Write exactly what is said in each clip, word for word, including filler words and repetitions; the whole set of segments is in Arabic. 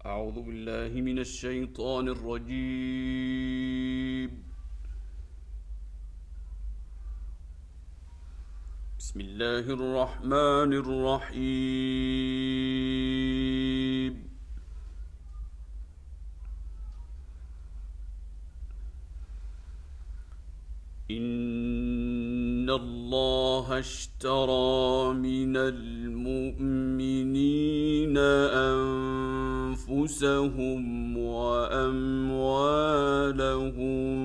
أعوذ بالله من الشيطان الرجيم. بسم الله الرحمن الرحيم. إن الله اشترى من المؤمنين أنفسهم وأموالهم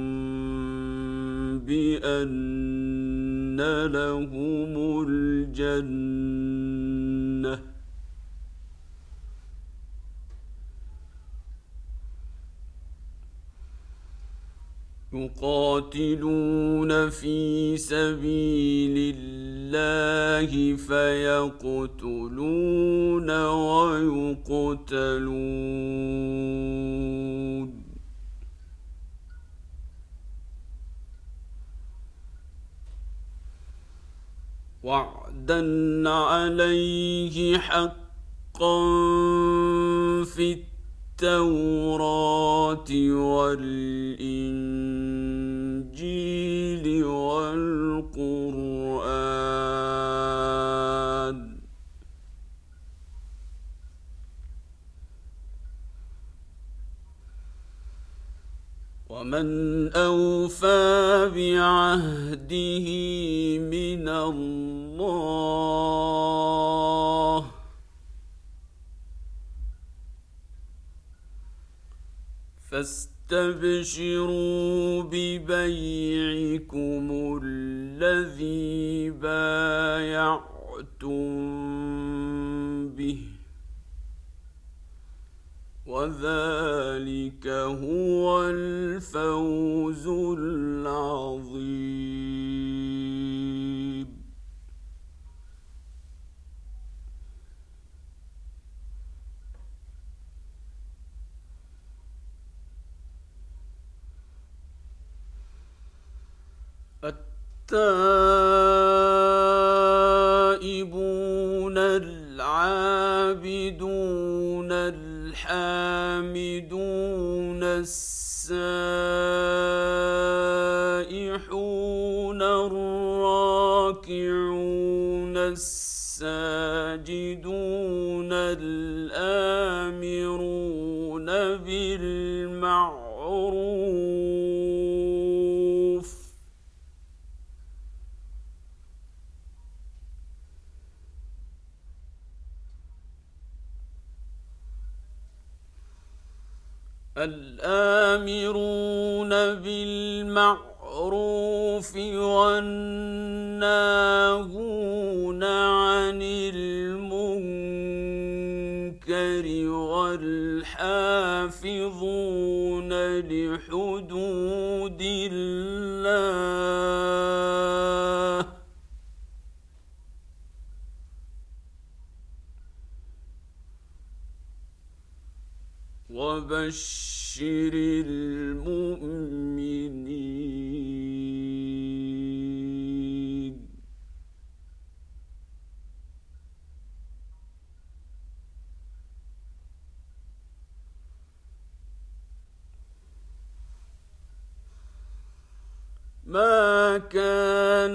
بأن لهم الجنة يقاتلون في سبيل الله فيقتلون ويقتلون وعدا عليه حقا في التوراة والإنجيل والقرآن ومن أوفى بعهده من الله فاستبشروا ببيعكم الذي بايعتم به وذلك هو الفوز العظيم. التائبون العابدون الحامدون السائحون الراكعون الساجدون الآمرون بالمعروف الآمرون بالمعروف والناهون عن المنكر والحافظون لحدود الله وبشر المؤمنين. ما كان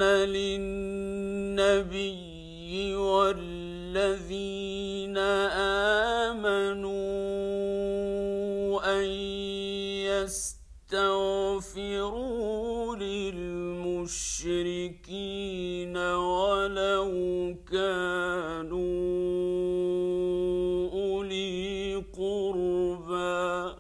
للنبي والذين آمنوا أن يستغفروا للمشركين ولو كانوا أولي قربى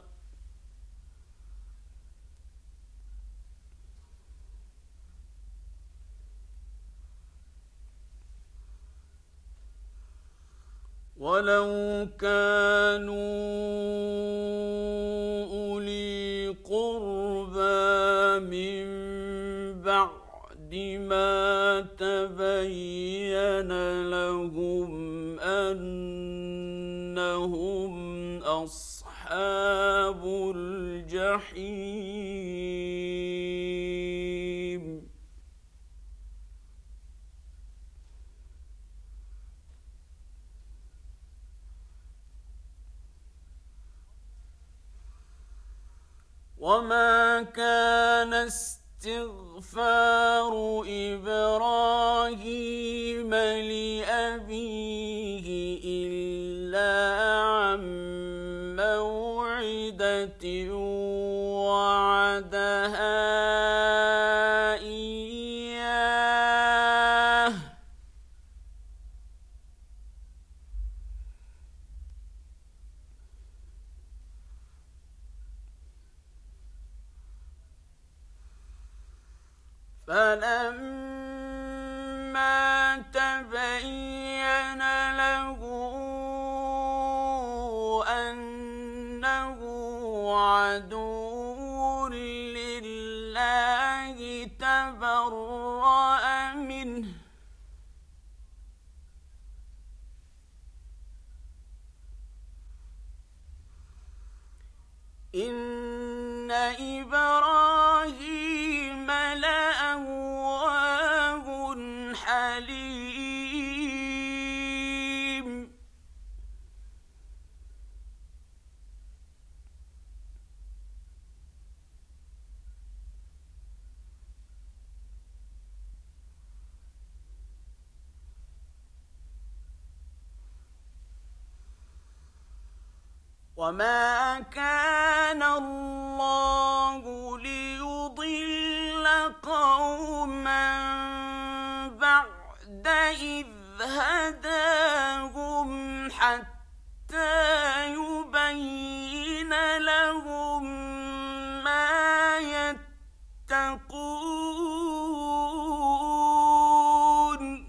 ولو كانوا أولي قربى من بعد ما تبين لهم أنهم أصحاب الجحيم وما كان استغفار إبراهيم لأبيه إلا عن موعدة وعدها إياه فلما تبين له أنه عدو لله تبرأ منه إن إبراهيم لأواه حليم وما كان الله ليضل قوما بعد إذ هداهم حتى يبين لهم ما يتقون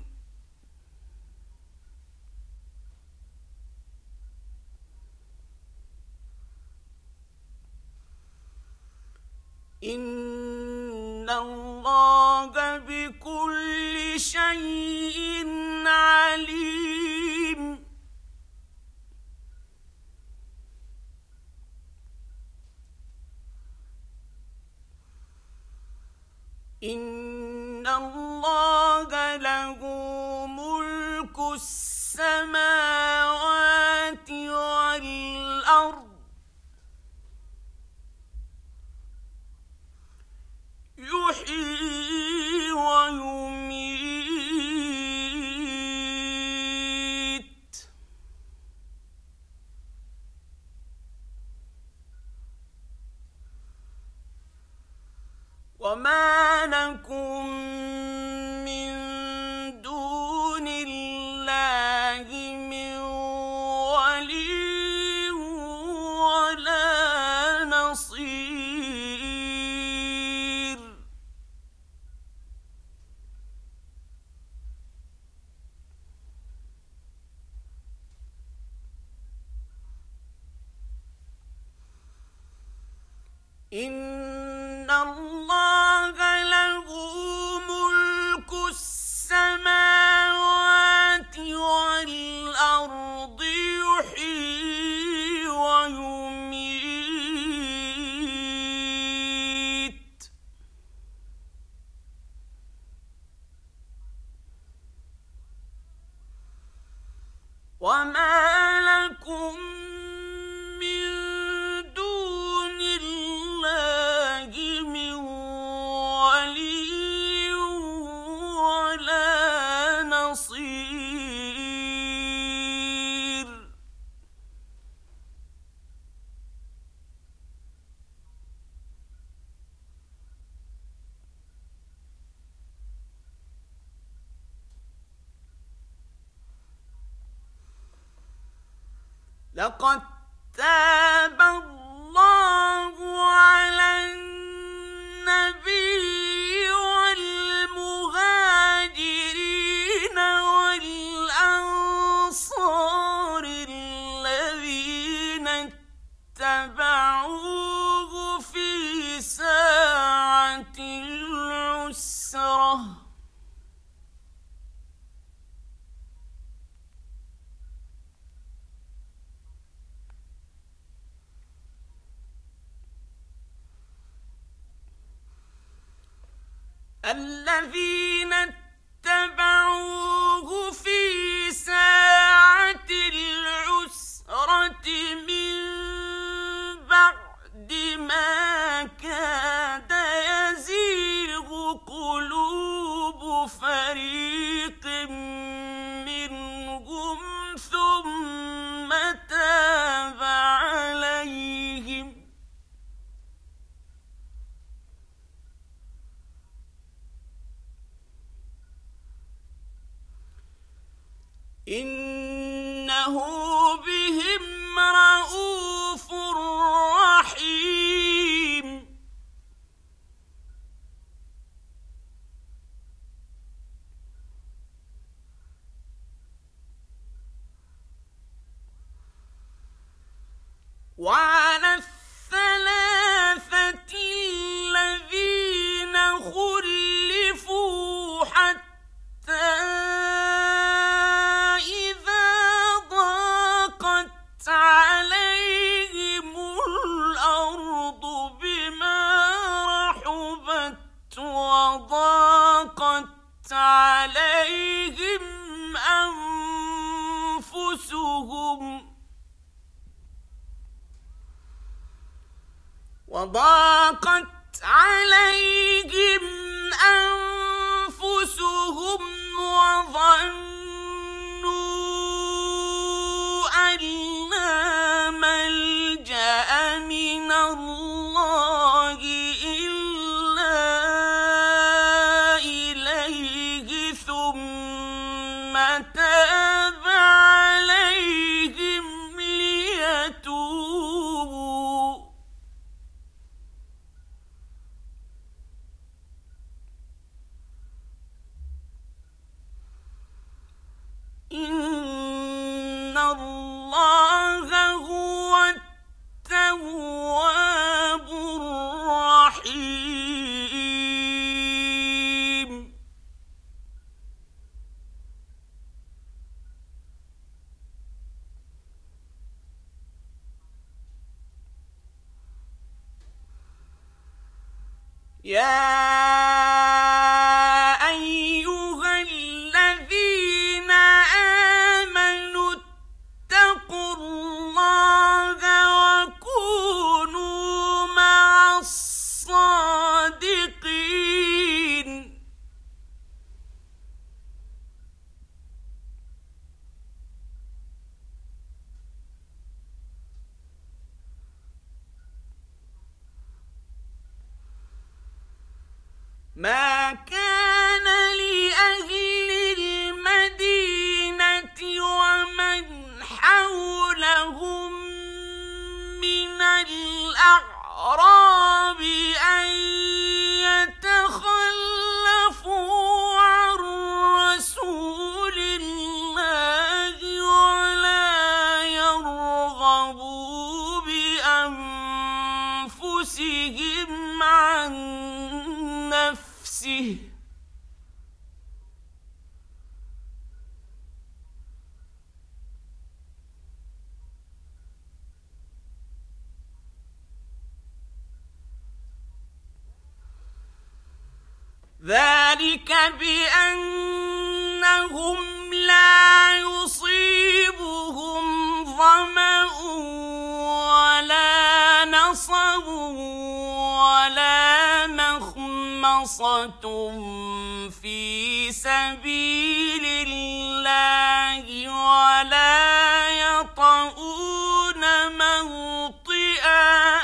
إن الله بكل شيء عليم إن الله له ملك السماوات والأرض يحيي ويميت وما لكم من دون الله من ولي ولا نصير إن الله له ملك السماوات والأرض يحيي ويميت وما لكم من دون الله من ولي ولا نصير لقد تاب الله على النبي والمهاجرين والأنصار الذين اتبعوه في ساعة العسرة الذين اتبعوه في ساعة العسرة من بعد ما بهم رءوف رحيم وعلى الثلاثة الذين خلفوا حتى إذا ضاقت عليهم الأرض بما رحبت وضاقت عليهم أنفسهم وضاقت عليهم أنفسهم وظنوا أن لا ملجأ من الله إلا إليه ثم تاب عليهم ليتوبوا إن الله هو التواب الرحيم يا أيها الذين آمنوا اتقوا الله وكونوا مع الصادقين ما كان لأهل المدينة ومن حولهم من الأعراب أن يتخلفوا عن رسول الله ولا يرغبوا بأنفسهم عن نفسه ذلك بأنهم لا يصيبهم ظمأ ولا نصب ولا مخمصة في سبيل الله ولا يطؤون موطئا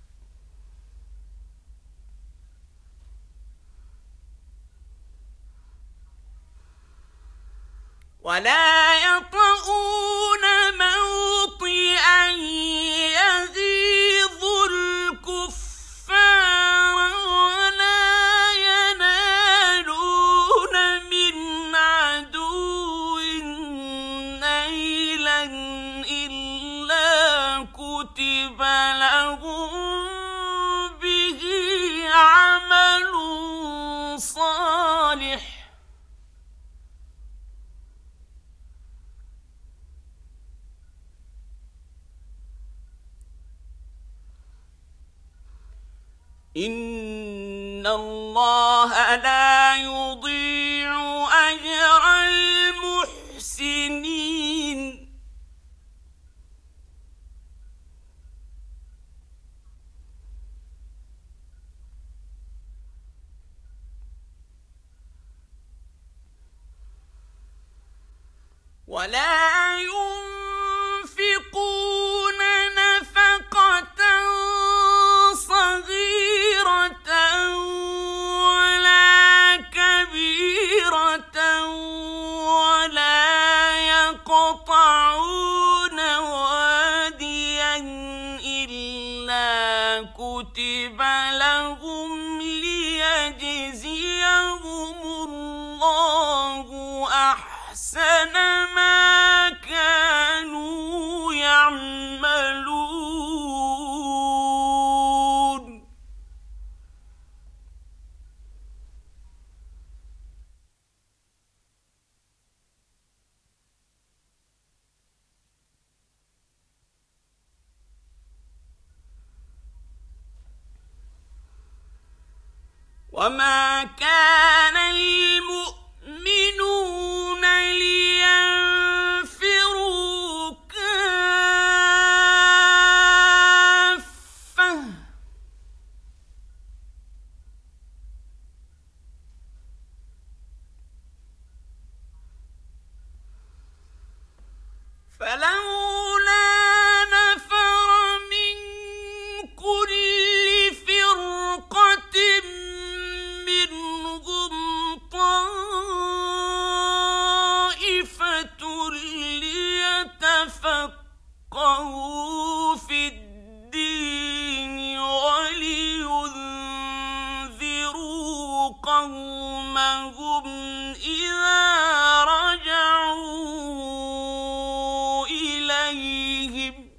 ولا يطؤون موطئا يغيظ الكفار ولا ينالون من عدو نيلا إلا كتب لهم به عمل صالح إن الله لا يضيع أجر المحسنين ولا ينفقون نفقة صغيرة ولا كبيرة ولا يقطعون كتب لهم ليجزيهم الله أحسن ما كانوا يعملون. وما كان المؤمنون لينفروا كافة فلولا نفر من كل فرقة منهم طائفة ليتفقهوا في الدين ولينذروا قومهم إذا رجعوا إليهم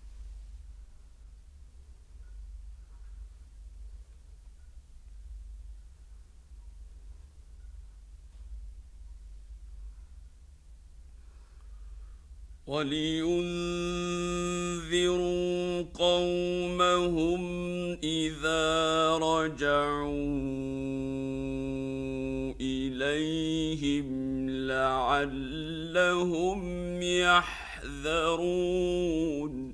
ولينذروا قومهم إذا رجعوا إليهم لعلهم يحذرون.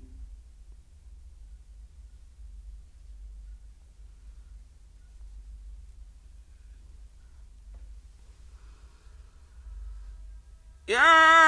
يا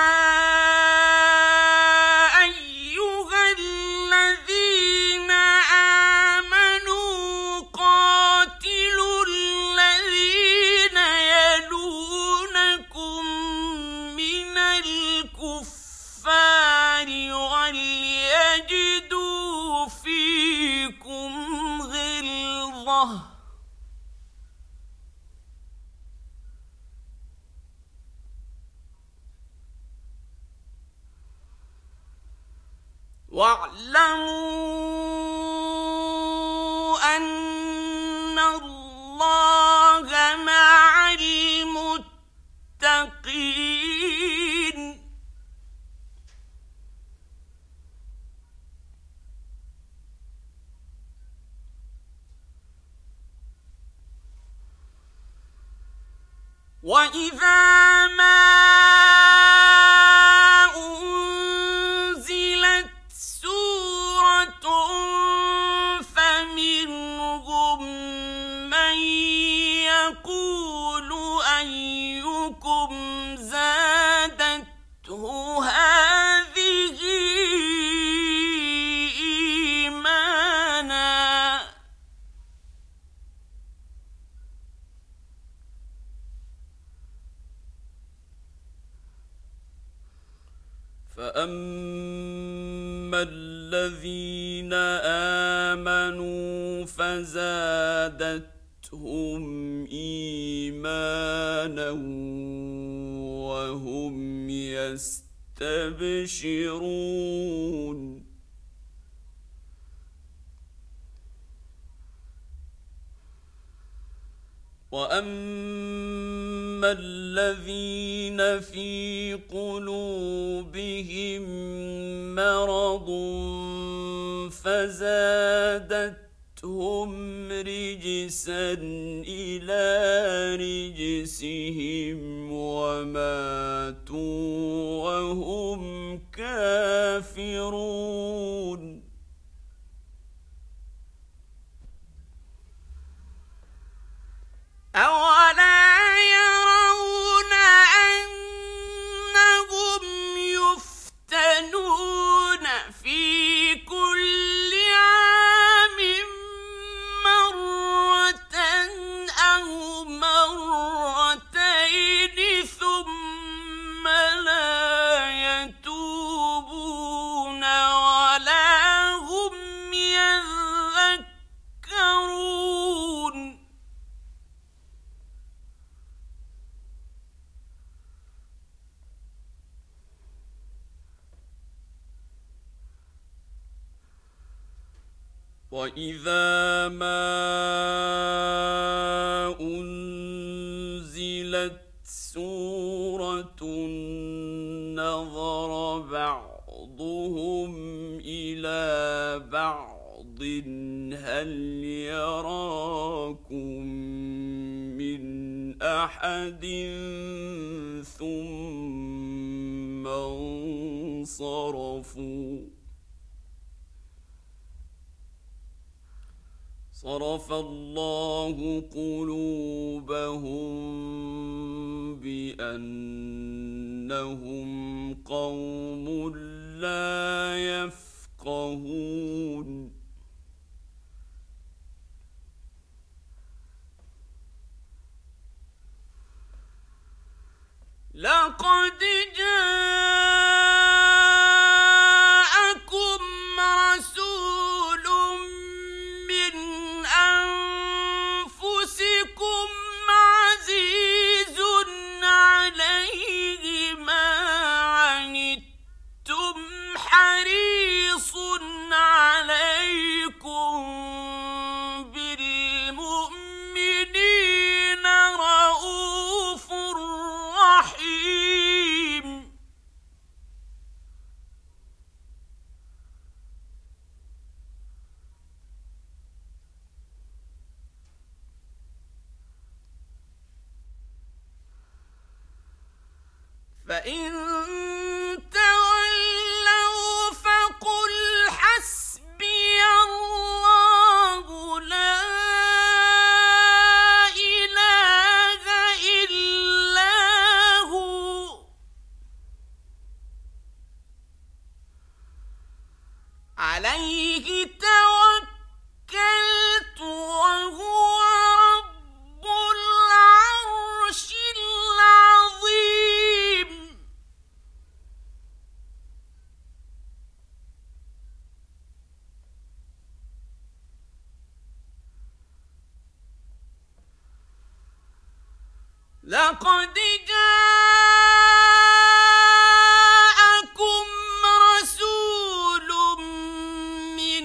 واعلموا أن الله مع المتقين. وإذا ما فأما الذين آمنوا فزادتهم إيمانا وهم يستبشرون. وأما الذين في قلوبهم مرض فزادتهم رجسا إلى رجسهم وماتوا وهم كافرون. أولا يرون أنهم يفتنون في كل عام مرة أو مرتين ثم لا يتوبون ولا وإذا ما أنزلت سورة نظر بعضهم إلى بعض هل يراكم من أحد ثم انصرفوا صرف الله قلوبهم بأنهم قوم لا يفقهون لقد جاءكم رسول من أنفسكم عزيز عليه ما عنتم حريص عليكم بالمؤمنين رؤوف رحيم فإن تولوا فقل حسبي الله لا إله إلا هو عليه توكلت وهو رب العرش العظيم لقد جاءكم رسول من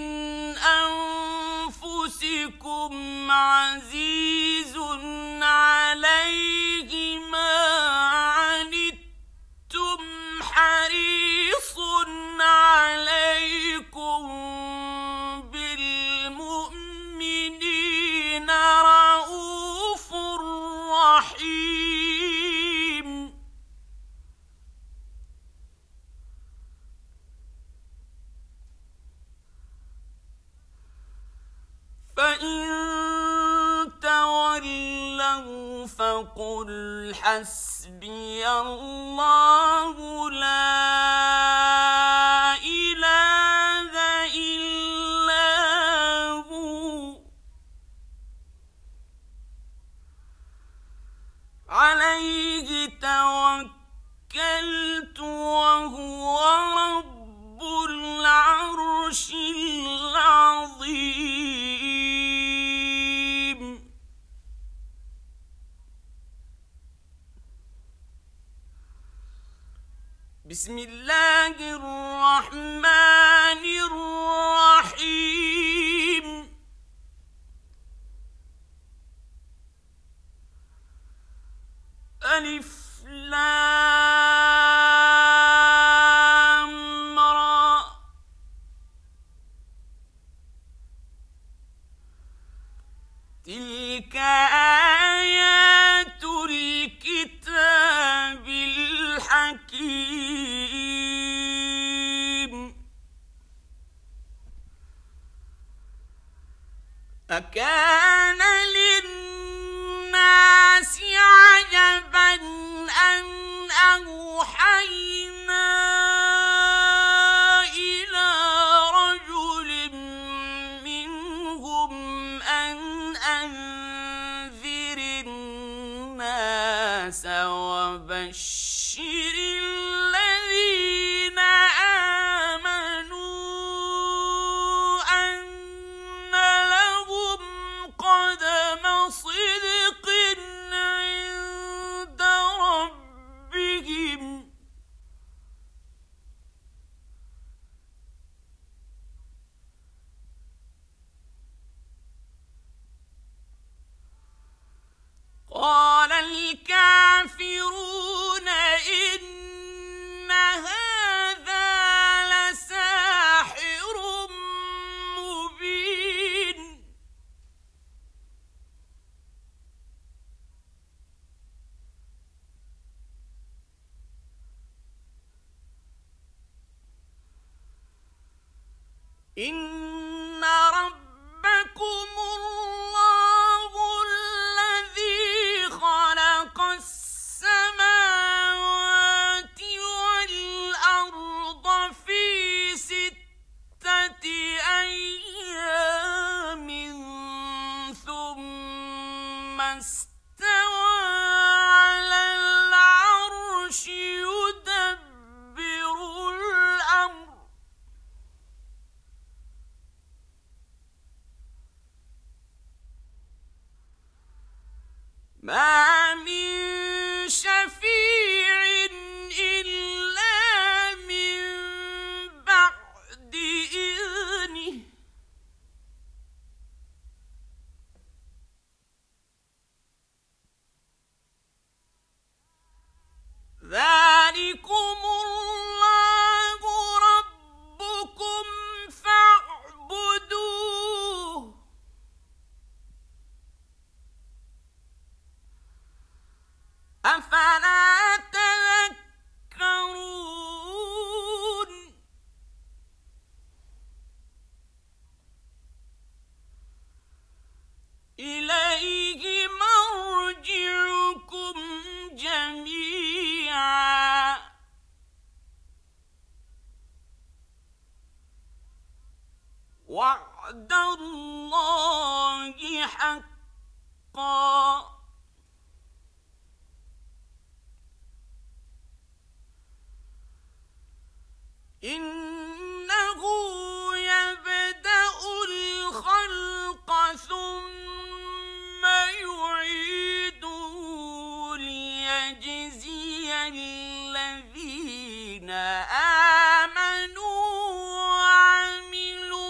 أنفسكم عزيز عليه ما عنتم حريص عليكم بالمؤمنين رؤوف رحيم فإن تولوا فقل حسبي الله لا إله إلا هو عليه توكلت وهو رب العرش العظيم بسم الله الرحمن الرحيم ألف لام را تلك آيات الكتاب الحكيم أكان للناس عجبا أن أوحينا إلى رجل منهم أن أنذر الناس وبشر الذين آمنوا أن لهم إن ربكم الله الذي خلق السماوات والأرض في ستة أيام ثم استوى على العرش يدبر الأمر ما من شفيع إلا من بعد إذنه ذلكم الله ربكم فاعبدوه أفلا تذكرون إليه مرجعكم جميعا وعد الله حقا إنه يبدأ الخلق ثم يعيده ليجزي الذين آمنوا وعملوا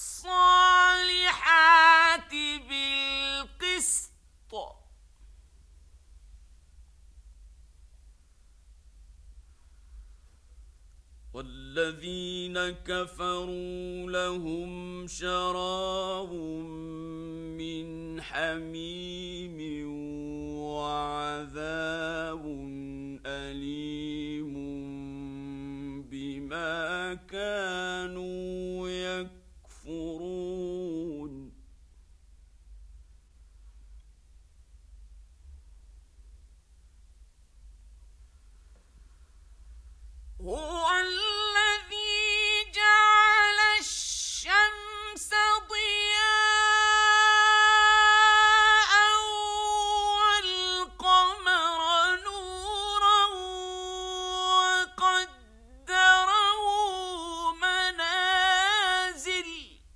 الصالحات بالقسط والذين كفروا لهم شراب من حميم وعذاب أليم بما كانوا يكفرون هو الذي جعل الشمس ضياء والقمر نورا وقدره منازل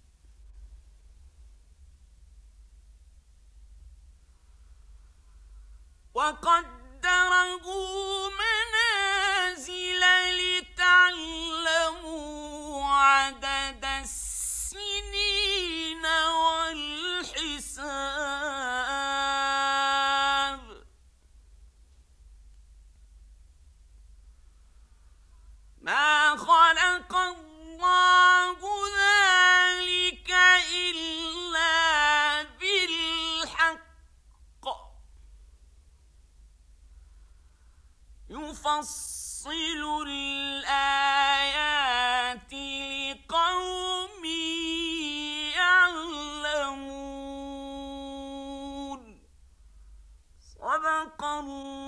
وقدره منازل لتعلموا عدد السنين والحساب ما خلق الله ذلك إلا بالحق يفصل الآيات لقوم يعلمون صدق الله